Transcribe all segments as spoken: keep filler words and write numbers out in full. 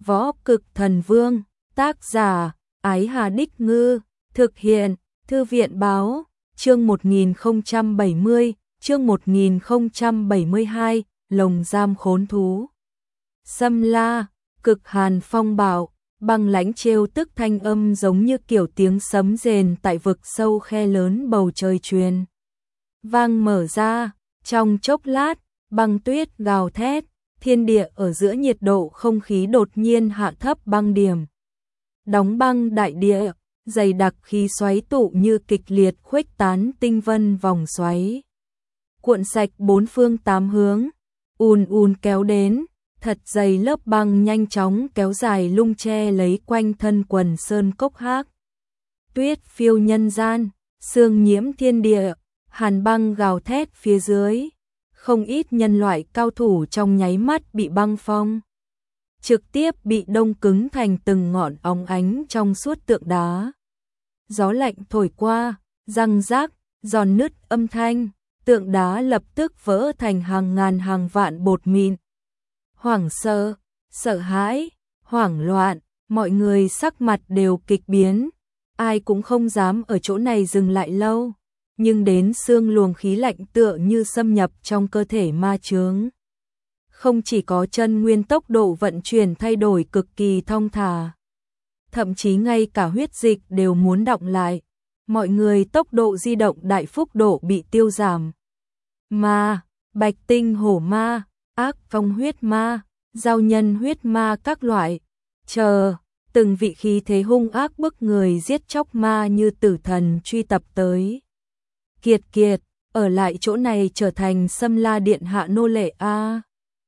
Võ Cực Thần Vương, tác giả, Ái Hà Đích Ngư, thực hiện, Thư viện Báo, chương một nghìn không trăm bảy mươi, chương một nghìn không trăm bảy mươi hai, lồng giam khốn thú. Xâm La, cực hàn phong bạo, băng lãnh trêu tức thanh âm giống như kiểu tiếng sấm rền tại vực sâu khe lớn bầu trời truyền. Vang mở ra, trong chốc lát, băng tuyết gào thét, thiên địa ở giữa nhiệt độ không khí đột nhiên hạ thấp băng điểm. Đóng băng đại địa, dày đặc khí xoáy tụ như kịch liệt khuếch tán tinh vân vòng xoáy. Cuộn sạch bốn phương tám hướng, ùn ùn kéo đến, thật dày lớp băng nhanh chóng kéo dài lung che lấy quanh thân quần sơn cốc hác. Tuyết phiêu nhân gian, sương nhiễm thiên địa, hàn băng gào thét phía dưới. Không ít nhân loại cao thủ trong nháy mắt bị băng phong, trực tiếp bị đông cứng thành từng ngọn óng ánh trong suốt tượng đá. Gió lạnh thổi qua, răng rác, giòn nứt âm thanh, tượng đá lập tức vỡ thành hàng ngàn hàng vạn bột mịn. Hoảng sợ, sợ hãi, hoảng loạn, mọi người sắc mặt đều kịch biến, ai cũng không dám ở chỗ này dừng lại lâu. Nhưng đến xương luồng khí lạnh tựa như xâm nhập trong cơ thể ma chướng. Không chỉ có chân nguyên tốc độ vận chuyển thay đổi cực kỳ thong thả, thậm chí ngay cả huyết dịch đều muốn đọng lại, mọi người tốc độ di động đại phúc độ bị tiêu giảm. Ma, bạch tinh hổ ma, ác phong huyết ma, giao nhân huyết ma các loại, chờ, từng vị khí thế hung ác bức người giết chóc ma như tử thần truy tập tới. Kiệt kiệt, ở lại chỗ này trở thành Xâm La điện hạ nô lệ a.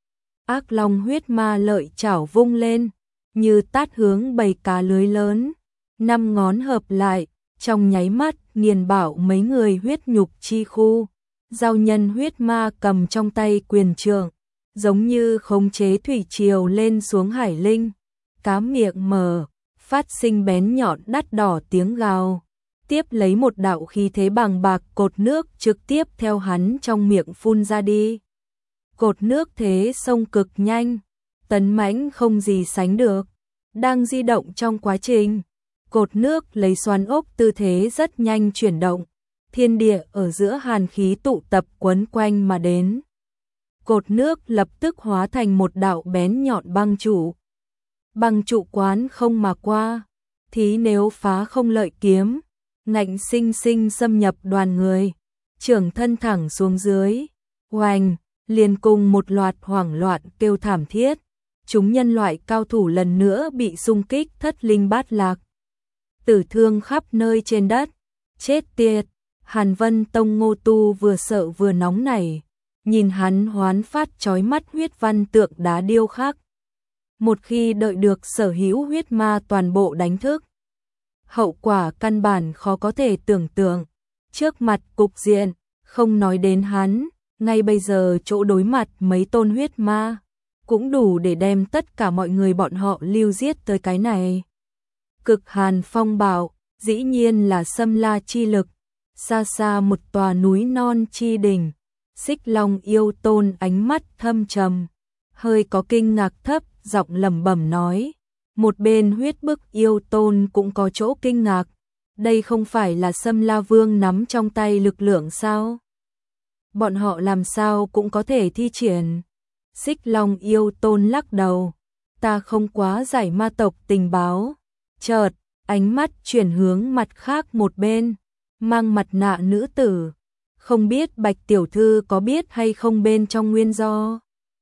Ác long huyết ma lợi chảo vung lên, như tát hướng bầy cá lưới lớn, năm ngón hợp lại, trong nháy mắt nghiền bảo mấy người huyết nhục chi khu. Giao nhân huyết ma cầm trong tay quyền trượng, giống như khống chế thủy triều lên xuống hải linh, cá miệng mở, phát sinh bén nhọn đắt đỏ tiếng gào. Tiếp lấy một đạo khí thế bàng bạc cột nước trực tiếp theo hắn trong miệng phun ra đi. Cột nước thế sông cực nhanh, tấn mãnh không gì sánh được. Đang di động trong quá trình, cột nước lấy xoắn ốc tư thế rất nhanh chuyển động. Thiên địa ở giữa hàn khí tụ tập quấn quanh mà đến. Cột nước lập tức hóa thành một đạo bén nhọn băng trụ. Băng trụ quán không mà qua, thí nếu phá không lợi kiếm. Ngạnh sinh sinh xâm nhập đoàn người, trưởng thân thẳng xuống dưới, oanh, liền cùng một loạt hoảng loạn kêu thảm thiết. Chúng nhân loại cao thủ lần nữa bị xung kích thất linh bát lạc, tử thương khắp nơi trên đất. Chết tiệt, Hàn Vân Tông Ngô Tu vừa sợ vừa nóng nảy, nhìn hắn hoán phát chói mắt huyết văn tượng đá điêu khắc. Một khi đợi được sở hữu huyết ma toàn bộ đánh thức, hậu quả căn bản khó có thể tưởng tượng. Trước mặt cục diện, không nói đến hắn, ngay bây giờ chỗ đối mặt mấy tôn huyết ma, cũng đủ để đem tất cả mọi người bọn họ lưu giết tới cái này. Cực hàn phong bạo, dĩ nhiên là Xâm La chi lực, xa xa một tòa núi non chi đỉnh, Xích Long yêu tôn ánh mắt thâm trầm, hơi có kinh ngạc thấp giọng lẩm bẩm nói. Một bên huyết bức yêu tôn cũng có chỗ kinh ngạc, đây không phải là Xâm La Vương nắm trong tay lực lượng sao? Bọn họ làm sao cũng có thể thi triển? Xích Long yêu tôn lắc đầu, ta không quá giải ma tộc tình báo. Chợt, ánh mắt chuyển hướng mặt khác một bên, mang mặt nạ nữ tử, không biết Bạch tiểu thư có biết hay không bên trong nguyên do.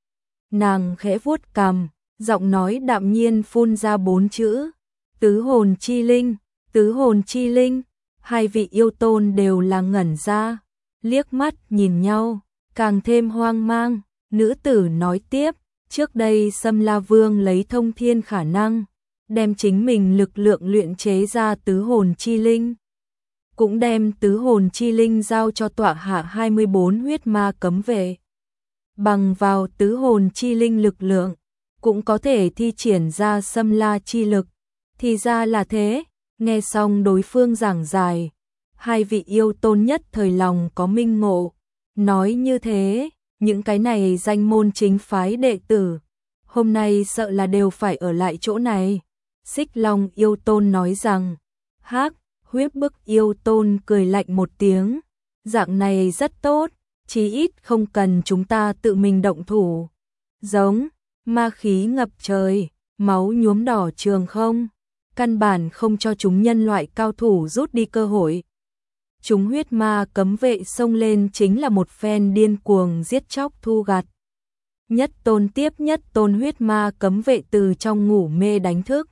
Nàng khẽ vuốt cằm, giọng nói đạm nhiên phun ra bốn chữ, tứ hồn chi linh, tứ hồn chi linh. Hai vị yêu tôn đều là ngẩn ra, liếc mắt nhìn nhau, càng thêm hoang mang. Nữ tử nói tiếp, trước đây Xâm La Vương lấy thông thiên khả năng, đem chính mình lực lượng luyện chế ra tứ hồn chi linh, cũng đem tứ hồn chi linh giao cho tọa hạ hai mươi bốn huyết ma cấm vệ. Bằng vào tứ hồn chi linh lực lượng, cũng có thể thi triển ra Xâm La chi lực. Thì ra là thế. Nghe xong đối phương giảng giải, hai vị yêu tôn nhất thời lòng có minh ngộ. Nói như thế, những cái này danh môn chính phái đệ tử, hôm nay sợ là đều phải ở lại chỗ này. Xích Long yêu tôn nói rằng, hắc, huyết bức yêu tôn cười lạnh một tiếng, dạng này rất tốt, chí ít không cần chúng ta tự mình động thủ. Giống, ma khí ngập trời, máu nhuốm đỏ trường không, căn bản không cho chúng nhân loại cao thủ rút đi cơ hội. Chúng huyết ma cấm vệ xông lên chính là một phen điên cuồng giết chóc thu gặt. Nhất tôn tiếp nhất tôn huyết ma cấm vệ từ trong ngủ mê đánh thức.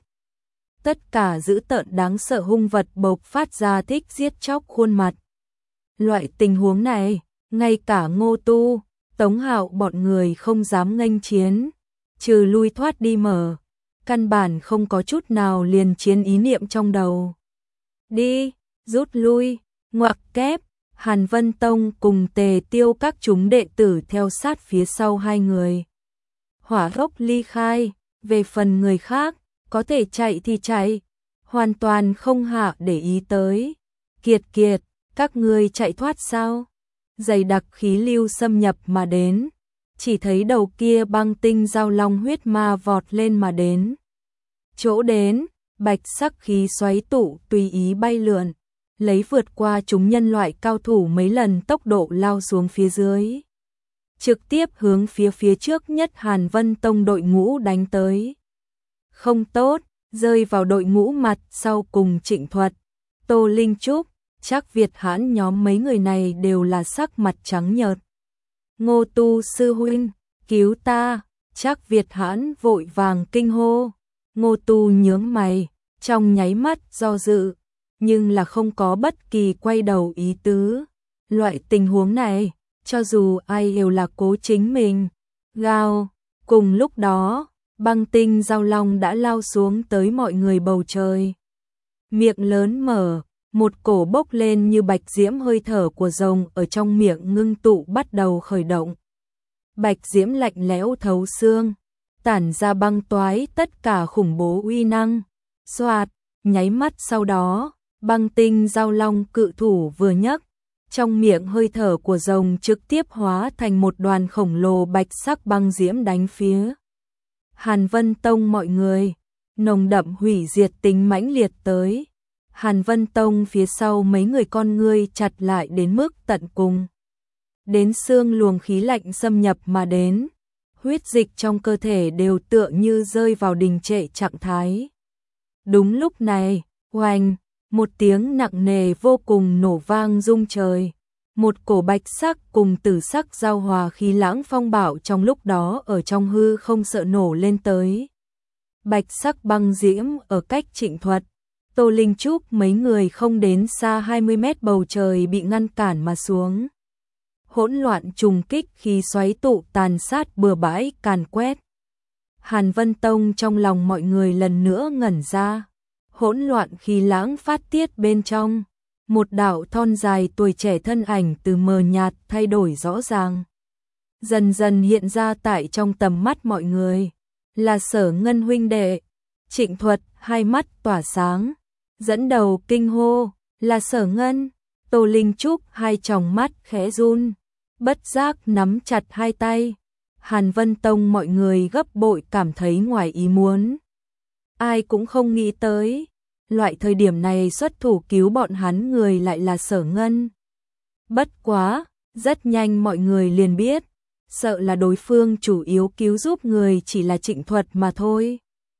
Tất cả dữ tợn đáng sợ hung vật bộc phát ra thích giết chóc khuôn mặt. Loại tình huống này, ngay cả Ngô Tu, Tống Hạo bọn người không dám nghênh chiến, trừ lui thoát đi mở, căn bản không có chút nào liền chiến ý niệm trong đầu. Đi, rút lui, ngoặc kép, Hàn Vân Tông cùng Tề Tiêu các chúng đệ tử theo sát phía sau hai người. Hỏa gốc ly khai, về phần người khác, có thể chạy thì chạy, hoàn toàn không hạ để ý tới. Kiệt kiệt, các ngươi chạy thoát sao? Dày đặc khí lưu xâm nhập mà đến, chỉ thấy đầu kia băng tinh giao long huyết ma vọt lên mà đến. Chỗ đến, bạch sắc khí xoáy tụ tùy ý bay lượn, lấy vượt qua chúng nhân loại cao thủ mấy lần tốc độ lao xuống phía dưới. Trực tiếp hướng phía phía trước nhất Hàn Vân Tông đội ngũ đánh tới. Không tốt, rơi vào đội ngũ mặt sau cùng Trịnh Thuật, Tô Linh Trúc, Trác Việt Hãn nhóm mấy người này đều là sắc mặt trắng nhợt. Ngô Tu sư huynh, cứu ta, Trác Việt Hãn vội vàng kinh hô. Ngô Tu nhướng mày, trong nháy mắt do dự, nhưng là không có bất kỳ quay đầu ý tứ. Loại tình huống này, cho dù ai đều là cố chính mình. Gào, cùng lúc đó, băng tinh giao long đã lao xuống tới mọi người bầu trời. Miệng lớn mở, một cổ bốc lên như bạch diễm hơi thở của rồng ở trong miệng ngưng tụ bắt đầu khởi động. Bạch diễm lạnh lẽo thấu xương, tản ra băng toái tất cả khủng bố uy năng. Xoạt, nháy mắt sau đó, băng tinh giao long cự thủ vừa nhấc, trong miệng hơi thở của rồng trực tiếp hóa thành một đoàn khổng lồ bạch sắc băng diễm đánh phía Hàn Vân Tông mọi người, nồng đậm hủy diệt tính mãnh liệt tới. Hàn Vân Tông phía sau mấy người con ngươi chặt lại đến mức tận cùng. Đến xương luồng khí lạnh xâm nhập mà đến, huyết dịch trong cơ thể đều tựa như rơi vào đình trệ trạng thái. Đúng lúc này, oanh, một tiếng nặng nề vô cùng nổ vang rung trời. Một cổ bạch sắc cùng tử sắc giao hòa khí lãng phong bạo trong lúc đó ở trong hư không sợ nổ lên tới. Bạch sắc băng diễm ở cách Trịnh Thuật, Tô Linh Trúc mấy người không đến xa hai mươi mét bầu trời bị ngăn cản mà xuống. Hỗn loạn trùng kích khi xoáy tụ tàn sát bừa bãi càn quét. Hàn Vân Tông trong lòng mọi người lần nữa ngẩn ra. Hỗn loạn khí lãng phát tiết bên trong. Một đạo thon dài tuổi trẻ thân ảnh từ mờ nhạt thay đổi rõ ràng. Dần dần hiện ra tại trong tầm mắt mọi người. Là Sở Ngân huynh đệ. Trịnh Thuật hai mắt tỏa sáng. Dẫn đầu kinh hô, là Sở Ngân. Tô Linh Trúc hai tròng mắt khẽ run. Bất giác nắm chặt hai tay. Hàn Vân Tông mọi người gấp bội cảm thấy ngoài ý muốn. Ai cũng không nghĩ tới. Loại thời điểm này xuất thủ cứu bọn hắn người lại là Sở Ngân. Bất quá, rất nhanh mọi người liền biết, sợ là đối phương chủ yếu cứu giúp người chỉ là Trịnh Thuật mà thôi.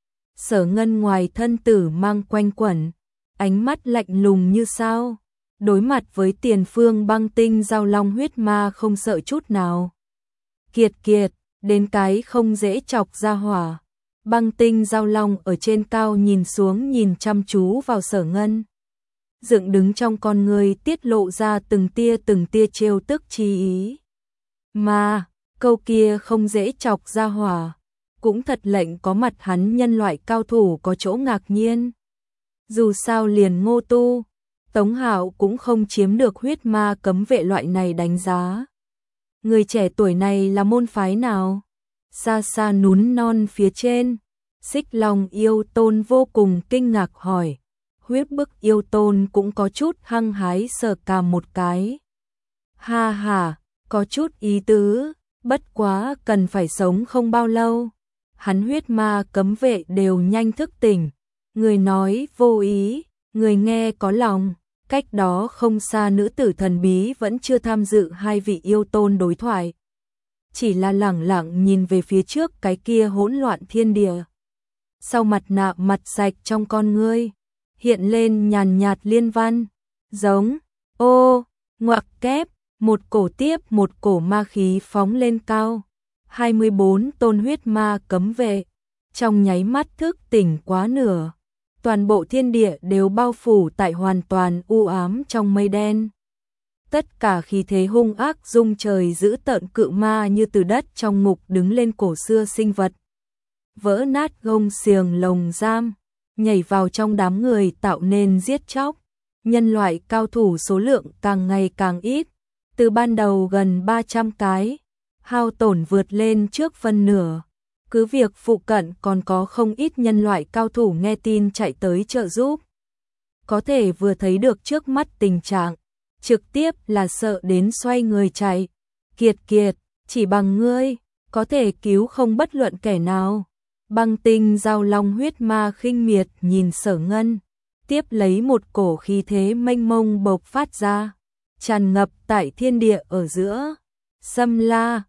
Sở Ngân ngoài thân tử mang quanh quẩn, ánh mắt lạnh lùng như sao, đối mặt với tiền phương băng tinh giao long huyết ma không sợ chút nào. Kiệt kiệt, đến cái không dễ chọc ra hỏa. Băng tinh giao long ở trên cao nhìn xuống nhìn chăm chú vào Sở Ngân. Dựng đứng trong con người tiết lộ ra từng tia từng tia trêu tức chi ý. Mà, câu kia không dễ chọc ra hỏa, cũng thật lệnh có mặt hắn nhân loại cao thủ có chỗ ngạc nhiên. Dù sao liền Ngô Tu, Tống Hạo cũng không chiếm được huyết ma cấm vệ loại này đánh giá. Người trẻ tuổi này là môn phái nào? Xa xa núi non phía trên, Xích Long yêu tôn vô cùng kinh ngạc hỏi. Huyết bức yêu tôn cũng có chút hăng hái sờ cằm một cái. Ha ha, có chút ý tứ, bất quá cần phải sống không bao lâu. hắn huyết ma cấm vệ đều nhanh thức tỉnh. Người nói vô ý, người nghe có lòng. Cách đó không xa nữ tử thần bí vẫn chưa tham dự hai vị yêu tôn đối thoại. Chỉ là lẳng lặng nhìn về phía trước cái kia hỗn loạn thiên địa. Sau mặt nạ mặt sạch trong con ngươi, hiện lên nhàn nhạt liên văn, giống, ô, ngoặc kép, một cổ tiếp một cổ ma khí phóng lên cao. hai mươi bốn tôn huyết ma cấm vệ, trong nháy mắt thức tỉnh quá nửa. Toàn bộ thiên địa đều bao phủ tại hoàn toàn u ám trong mây đen. Tất cả khí thế hung ác rung trời giữ tợn cự ma như từ đất trong ngục đứng lên cổ xưa sinh vật. Vỡ nát gông xiềng lồng giam, nhảy vào trong đám người tạo nên giết chóc. Nhân loại cao thủ số lượng càng ngày càng ít, từ ban đầu gần ba trăm cái, hao tổn vượt lên trước phân nửa. Cứ việc phụ cận còn có không ít nhân loại cao thủ nghe tin chạy tới trợ giúp. Có thể vừa thấy được trước mắt tình trạng, trực tiếp là sợ đến xoay người chạy. Kiệt kiệt, chỉ bằng ngươi, có thể cứu không bất luận kẻ nào. Băng tinh giao long huyết ma khinh miệt nhìn Sở Ngân, tiếp lấy một cổ khí thế mênh mông bộc phát ra, tràn ngập tại thiên địa ở giữa. Xâm la,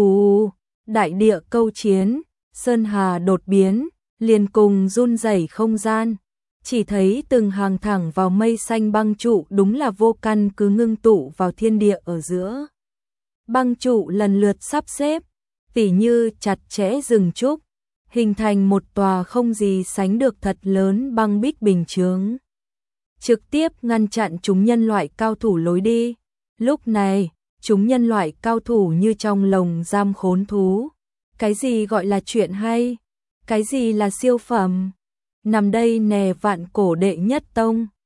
ù, đại địa câu chiến, sơn hà đột biến, liền cùng run rẩy không gian. Chỉ thấy từng hàng thẳng vào mây xanh băng trụ đúng là vô căn cứ ngưng tụ vào thiên địa ở giữa. Băng trụ lần lượt sắp xếp, tỉ như chặt chẽ rừng trúc, hình thành một tòa không gì sánh được thật lớn băng bích bình chướng, trực tiếp ngăn chặn chúng nhân loại cao thủ lối đi. Lúc này, chúng nhân loại cao thủ như trong lồng giam khốn thú. Cái gì gọi là chuyện hay? Cái gì là siêu phẩm? Nằm đây nè vạn cổ đệ nhất tông,